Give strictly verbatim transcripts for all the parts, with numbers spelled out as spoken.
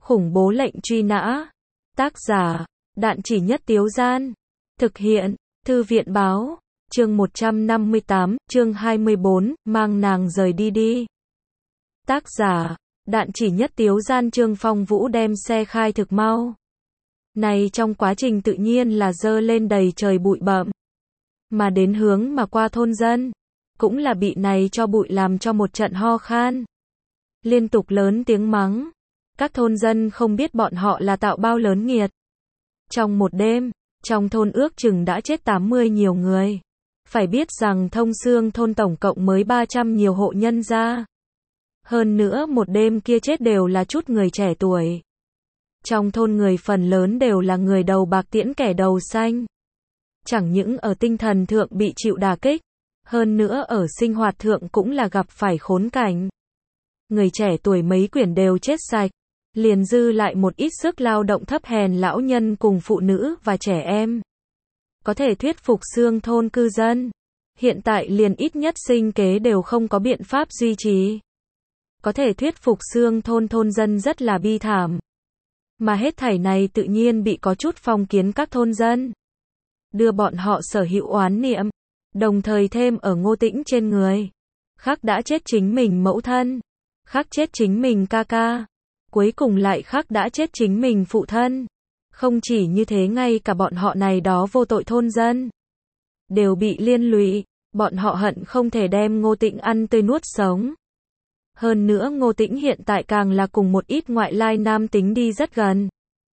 Khủng bố lệnh truy nã. Tác giả, Đạn Chỉ Nhất Tiếu Gian. Thực hiện, Thư viện Báo. Chương một trăm năm mươi tám, chương hai mươi bốn, mang nàng rời đi đi. Tác giả, Đạn Chỉ Nhất Tiếu Gian. Trương Phong Vũ đem xe khai thực mau. Này trong quá trình tự nhiên là dơ lên đầy trời bụi bặm. Mà đến hướng mà qua thôn dân, cũng là bị này cho bụi làm cho một trận ho khan. Liên tục lớn tiếng mắng. Các thôn dân không biết bọn họ là tạo bao lớn nghiệt. Trong một đêm, trong thôn ước chừng đã chết tám mươi nhiều người. Phải biết rằng Thông Xương thôn tổng cộng mới ba trăm nhiều hộ nhân gia. Hơn nữa một đêm kia chết đều là chút người trẻ tuổi. Trong thôn người phần lớn đều là người đầu bạc tiễn kẻ đầu xanh. Chẳng những ở tinh thần thượng bị chịu đả kích, hơn nữa ở sinh hoạt thượng cũng là gặp phải khốn cảnh. Người trẻ tuổi mấy quyển đều chết sạch, liền dư lại một ít sức lao động thấp hèn lão nhân cùng phụ nữ và trẻ em. Có thể thuyết phục xương thôn cư dân. Hiện tại liền ít nhất sinh kế đều không có biện pháp duy trì. Có thể thuyết phục xương thôn thôn dân rất là bi thảm. Mà hết thảy này tự nhiên bị có chút phong kiến các thôn dân. Đưa bọn họ sở hữu oán niệm, đồng thời thêm ở Ngô Tĩnh trên người. Khắc đã chết chính mình mẫu thân, khắc chết chính mình ca ca, cuối cùng lại khắc đã chết chính mình phụ thân. Không chỉ như thế, ngay cả bọn họ này đó vô tội thôn dân đều bị liên lụy, bọn họ hận không thể đem Ngô Tĩnh ăn tươi nuốt sống. Hơn nữa Ngô Tĩnh hiện tại càng là cùng một ít ngoại lai nam tính đi rất gần.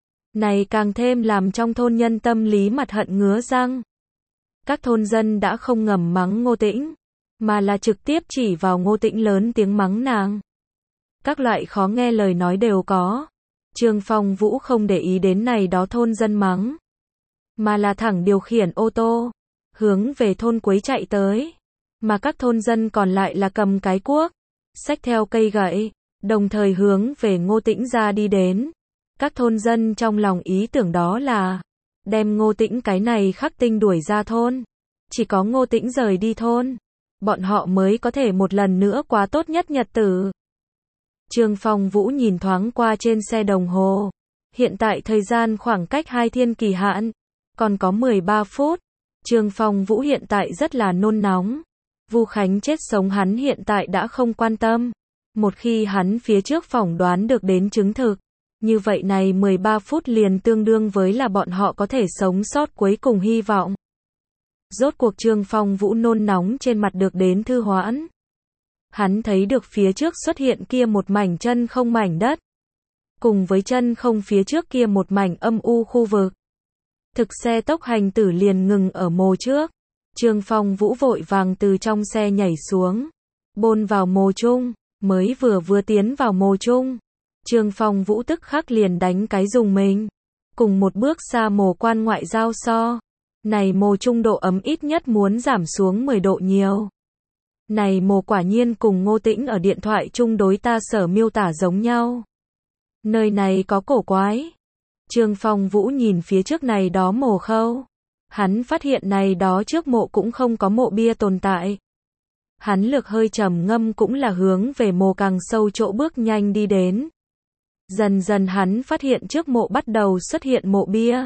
Này càng thêm làm trong thôn nhân tâm lý mặt hận ngứa răng. Các thôn dân đã không ngầm mắng Ngô Tĩnh, mà là trực tiếp chỉ vào Ngô Tĩnh lớn tiếng mắng nàng. Các loại khó nghe lời nói đều có. Trương Phong Vũ không để ý đến này đó thôn dân mắng, mà là thẳng điều khiển ô tô, hướng về thôn cuối chạy tới. Mà các thôn dân còn lại là cầm cái cuốc, xách theo cây gậy, đồng thời hướng về Ngô Tĩnh ra đi đến. Các thôn dân trong lòng ý tưởng đó là đem Ngô Tĩnh cái này khắc tinh đuổi ra thôn. Chỉ có Ngô Tĩnh rời đi thôn, bọn họ mới có thể một lần nữa quá tốt nhất nhật tử. Trương Phong Vũ nhìn thoáng qua trên xe đồng hồ. Hiện tại thời gian khoảng cách hai thiên kỳ hạn, còn có mười ba phút. Trương Phong Vũ hiện tại rất là nôn nóng. Vu Khánh chết sống hắn hiện tại đã không quan tâm. Một khi hắn phía trước phỏng đoán được đến chứng thực, như vậy này mười ba phút liền tương đương với là bọn họ có thể sống sót cuối cùng hy vọng. Rốt cuộc Trương Phong Vũ nôn nóng trên mặt được đến thư hoãn. Hắn thấy được phía trước xuất hiện kia một mảnh chân không mảnh đất. Cùng với chân không phía trước kia một mảnh âm u khu vực. Thực xe tốc hành tử liền ngừng ở mồ trước. Trương Phong Vũ vội vàng từ trong xe nhảy xuống, bôn vào mồ chung, mới vừa vừa tiến vào mồ chung. Trương Phong Vũ tức khắc liền đánh cái dùng mình. Cùng một bước xa mồ quan ngoại giao so. Này mồ chung độ ấm ít nhất muốn giảm xuống mười độ nhiều. Này mồ quả nhiên cùng Ngô Tĩnh ở điện thoại chung đối ta sở miêu tả giống nhau. Nơi này có cổ quái. Trương Phong Vũ nhìn phía trước này đó mồ khâu. Hắn phát hiện này đó trước mộ cũng không có mộ bia tồn tại. Hắn lược hơi trầm ngâm cũng là hướng về mồ càng sâu chỗ bước nhanh đi đến. Dần dần hắn phát hiện trước mộ bắt đầu xuất hiện mộ bia.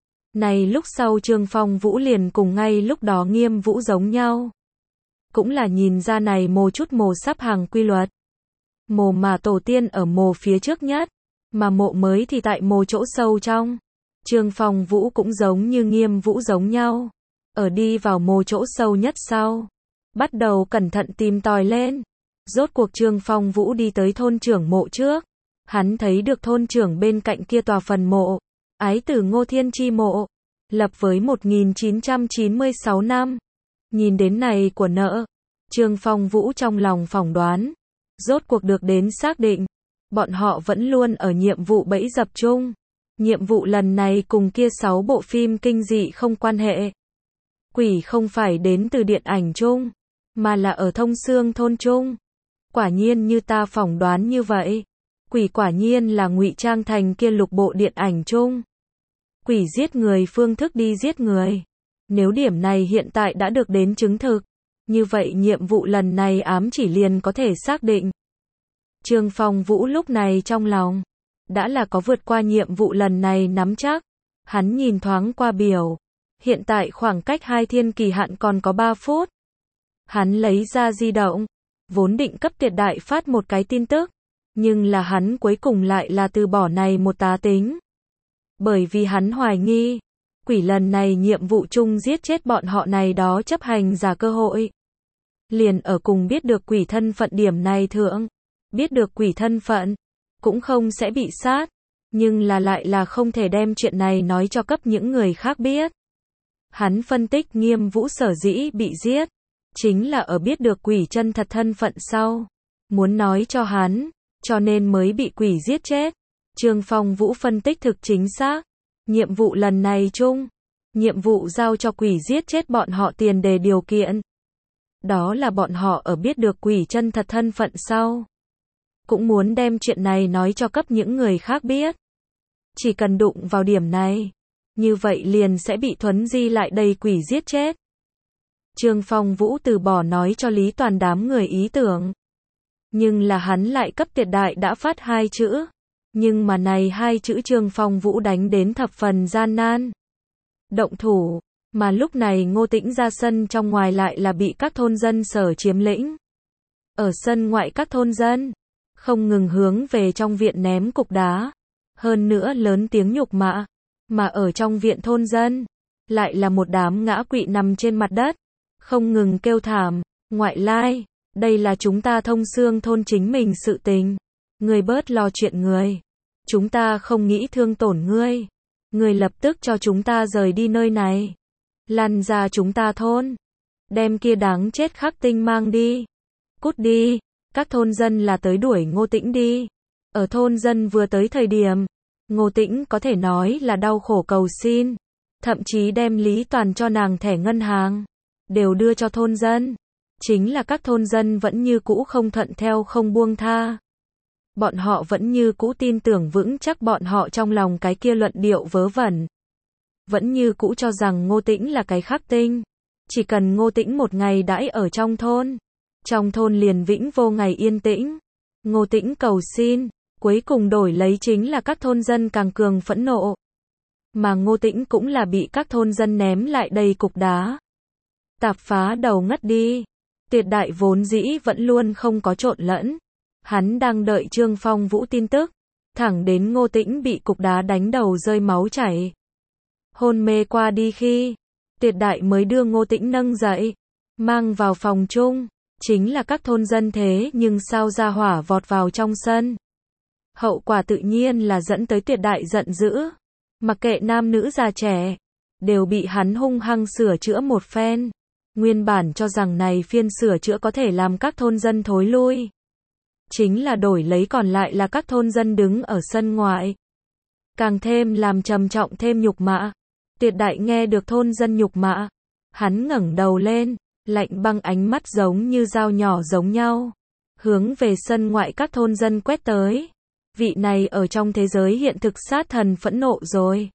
Này lúc sau Trương Phong Vũ liền cùng ngay lúc đó Nghiêm Vũ giống nhau. Cũng là nhìn ra này mồ chút mồ sắp hàng quy luật. Mồ mà tổ tiên ở mồ phía trước nhất, mà mộ mới thì tại mồ chỗ sâu trong. Trương Phong Vũ cũng giống như Nghiêm Vũ giống nhau, ở đi vào mồ chỗ sâu nhất sau, bắt đầu cẩn thận tìm tòi lên. Rốt cuộc Trương Phong Vũ đi tới thôn trưởng mộ trước, hắn thấy được thôn trưởng bên cạnh kia tòa phần mộ, ái tử Ngô Thiên Chi mộ, lập với một nghìn chín trăm chín mươi sáu năm. Nhìn đến này của nợ, Trương Phong Vũ trong lòng phỏng đoán, rốt cuộc được đến xác định, bọn họ vẫn luôn ở nhiệm vụ bẫy dập chung. Nhiệm vụ lần này cùng kia sáu bộ phim kinh dị không quan hệ. Quỷ không phải đến từ điện ảnh chung, mà là ở Thông Xương thôn chung. Quả nhiên như ta phỏng đoán như vậy. Quỷ quả nhiên là ngụy trang thành kia lục bộ điện ảnh chung. Quỷ giết người phương thức đi giết người. Nếu điểm này hiện tại đã được đến chứng thực, như vậy nhiệm vụ lần này ám chỉ liền có thể xác định. Trương Phong Vũ lúc này trong lòng đã là có vượt qua nhiệm vụ lần này nắm chắc. Hắn nhìn thoáng qua biểu. Hiện tại khoảng cách hai thiên kỳ hạn còn có ba phút. Hắn lấy ra di động. Vốn định cấp Tuyệt Đại phát một cái tin tức. Nhưng là hắn cuối cùng lại là từ bỏ này một tá tính. Bởi vì hắn hoài nghi. Quỷ lần này nhiệm vụ chung giết chết bọn họ này đó chấp hành giả cơ hội. Liền ở cùng biết được quỷ thân phận điểm này thượng. Biết được quỷ thân phận. Cũng không sẽ bị sát. Nhưng là lại là không thể đem chuyện này nói cho cấp những người khác biết. Hắn phân tích Nghiêm Vũ sở dĩ bị giết. Chính là ở biết được quỷ chân thật thân phận sau. Muốn nói cho hắn. Cho nên mới bị quỷ giết chết. Trương Phong Vũ phân tích thực chính xác. Nhiệm vụ lần này chung. Nhiệm vụ giao cho quỷ giết chết bọn họ tiền đề điều kiện. Đó là bọn họ ở biết được quỷ chân thật thân phận sau. Cũng muốn đem chuyện này nói cho cấp những người khác biết. Chỉ cần đụng vào điểm này. Như vậy liền sẽ bị thuấn di lại đầy quỷ giết chết. Trương Phong Vũ từ bỏ nói cho Lý Toàn đám người ý tưởng. Nhưng là hắn lại cấp Tuyệt Đại đã phát hai chữ. Nhưng mà này hai chữ Trương Phong Vũ đánh đến thập phần gian nan. Động thủ. Mà lúc này Ngô Tĩnh ra sân trong ngoài lại là bị các thôn dân sở chiếm lĩnh. Ở sân ngoại các thôn dân. Không ngừng hướng về trong viện ném cục đá. Hơn nữa lớn tiếng nhục mạ. Mà ở trong viện thôn dân. Lại là một đám ngã quỵ nằm trên mặt đất. Không ngừng kêu thảm. Ngoại lai. Đây là chúng ta Thông Xương thôn chính mình sự tình. Ngươi bớt lo chuyện người. Chúng ta không nghĩ thương tổn ngươi. Ngươi lập tức cho chúng ta rời đi nơi này. Lăn ra chúng ta thôn. Đem kia đáng chết Khắc Tinh mang đi. Cút đi. Các thôn dân là tới đuổi Ngô Tĩnh đi. Ở thôn dân vừa tới thời điểm. Ngô Tĩnh có thể nói là đau khổ cầu xin. Thậm chí đem Lý Toàn cho nàng thẻ ngân hàng. Đều đưa cho thôn dân. Chính là các thôn dân vẫn như cũ không thuận theo không buông tha. Bọn họ vẫn như cũ tin tưởng vững chắc bọn họ trong lòng cái kia luận điệu vớ vẩn. Vẫn như cũ cho rằng Ngô Tĩnh là cái Khắc Tinh. Chỉ cần Ngô Tĩnh một ngày đãi ở trong thôn. Trong thôn liền vĩnh vô ngày yên tĩnh. Ngô Tĩnh cầu xin. Cuối cùng đổi lấy chính là các thôn dân càng cường phẫn nộ. Mà Ngô Tĩnh cũng là bị các thôn dân ném lại đầy cục đá. Tạp phá đầu ngất đi. Tuyệt Đại vốn dĩ vẫn luôn không có trộn lẫn. Hắn đang đợi Trương Phong Vũ tin tức. Thẳng đến Ngô Tĩnh bị cục đá đánh đầu rơi máu chảy. Hôn mê qua đi khi. Tuyệt Đại mới đưa Ngô Tĩnh nâng dậy. Mang vào phòng chung. Chính là các thôn dân thế nhưng sao ra hỏa vọt vào trong sân. Hậu quả tự nhiên là dẫn tới Tuyệt Đại giận dữ. Mặc kệ nam nữ già trẻ. Đều bị hắn hung hăng sửa chữa một phen. Nguyên bản cho rằng này phiên sửa chữa có thể làm các thôn dân thối lui. Chính là đổi lấy còn lại là các thôn dân đứng ở sân ngoại. Càng thêm làm trầm trọng thêm nhục mạ. Tuyệt Đại nghe được thôn dân nhục mạ. Hắn ngẩng đầu lên, lạnh băng ánh mắt giống như dao nhỏ giống nhau. Hướng về sân ngoại các thôn dân quét tới. Vị này ở trong thế giới hiện thực sát thần phẫn nộ rồi.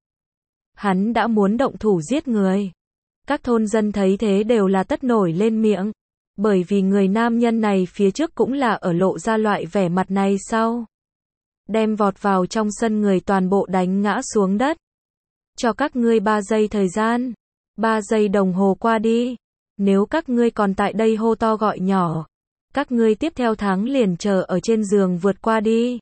Hắn đã muốn động thủ giết người. Các thôn dân thấy thế đều là tất nổi lên miệng. Bởi vì người nam nhân này phía trước cũng là ở lộ ra loại vẻ mặt này sau. Đem vọt vào trong sân người toàn bộ đánh ngã xuống đất. Cho các ngươi ba giây thời gian. Ba giây đồng hồ qua đi. Nếu các ngươi còn tại đây hô to gọi nhỏ. Các ngươi tiếp theo tháng liền chờ ở trên giường vượt qua đi.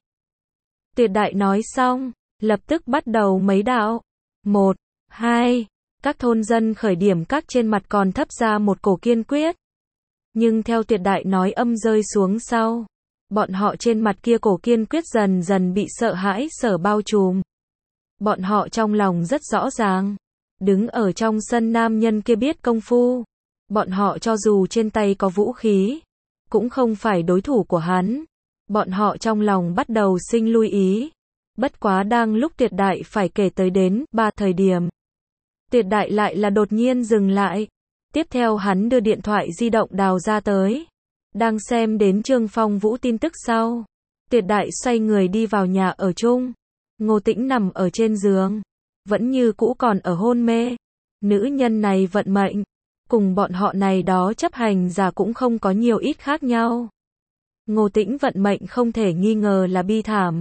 Tuyệt Đại nói xong. Lập tức bắt đầu mấy đạo. Một, hai. Các thôn dân khởi điểm các trên mặt còn thấp ra một cổ kiên quyết. Nhưng theo Tuyệt Đại nói âm rơi xuống sau. Bọn họ trên mặt kia cổ kiên quyết dần dần bị sợ hãi sở bao trùm. Bọn họ trong lòng rất rõ ràng. Đứng ở trong sân nam nhân kia biết công phu. Bọn họ cho dù trên tay có vũ khí. Cũng không phải đối thủ của hắn. Bọn họ trong lòng bắt đầu sinh lui ý. Bất quá đang lúc Tuyệt Đại phải kể tới đến ba thời điểm. Tuyệt Đại lại là đột nhiên dừng lại. Tiếp theo hắn đưa điện thoại di động đào ra tới. Đang xem đến Trương Phong Vũ tin tức sau. Tuyệt Đại xoay người đi vào nhà ở chung. Ngô Tĩnh nằm ở trên giường. Vẫn như cũ còn ở hôn mê. Nữ nhân này vận mệnh. Cùng bọn họ này đó chấp hành giả cũng không có nhiều ít khác nhau. Ngô Tĩnh vận mệnh không thể nghi ngờ là bi thảm.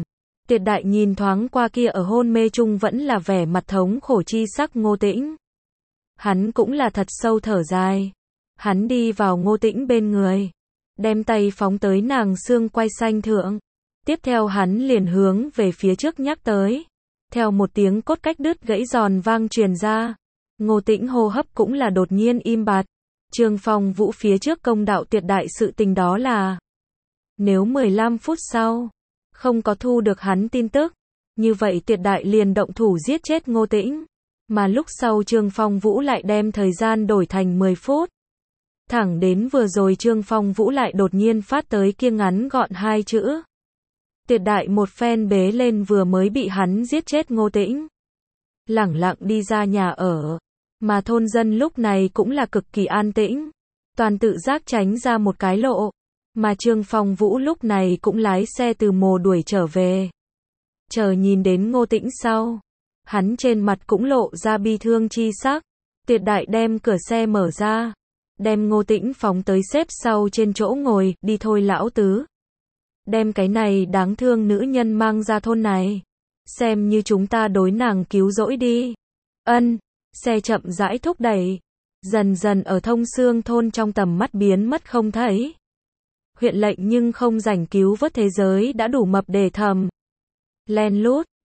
Tiệt Đại nhìn thoáng qua kia ở hôn mê chung vẫn là vẻ mặt thống khổ chi sắc Ngô Tĩnh. Hắn cũng là thật sâu thở dài. Hắn đi vào Ngô Tĩnh bên người, đem tay phóng tới nàng xương quai xanh thượng. Tiếp theo hắn liền hướng về phía trước nhắc tới. Theo một tiếng cốt cách đứt gãy giòn vang truyền ra, Ngô Tĩnh hô hấp cũng là đột nhiên im bặt. Trương Phong Vũ phía trước công đạo Tiệt Đại sự tình đó là, nếu mười lăm phút sau không có thu được hắn tin tức, như vậy Tiệt Đại liền động thủ giết chết Ngô Tĩnh. Mà lúc sau Trương Phong Vũ lại đem thời gian đổi thành mười phút. Thẳng đến vừa rồi Trương Phong Vũ lại đột nhiên phát tới kia ngắn gọn hai chữ. Tiệt Đại một phen bế lên vừa mới bị hắn giết chết Ngô Tĩnh, lẳng lặng đi ra nhà ở. Mà thôn dân lúc này cũng là cực kỳ an tĩnh, toàn tự giác tránh ra một cái lộ. Mà Trương Phong Vũ lúc này cũng lái xe từ mồ đuổi trở về. Chờ nhìn đến Ngô Tĩnh sau, hắn trên mặt cũng lộ ra bi thương chi sắc. Tiệt Đại đem cửa xe mở ra, đem Ngô Tĩnh phóng tới xếp sau trên chỗ ngồi, đi thôi lão tứ. Đem cái này đáng thương nữ nhân mang ra thôn này, xem như chúng ta đối nàng cứu rỗi đi. Ân, xe chậm rãi thúc đẩy, dần dần ở Thông Xương thôn trong tầm mắt biến mất không thấy. Huyện lệnh nhưng không rảnh cứu vớt thế giới đã đủ mập để thầm. Len lút,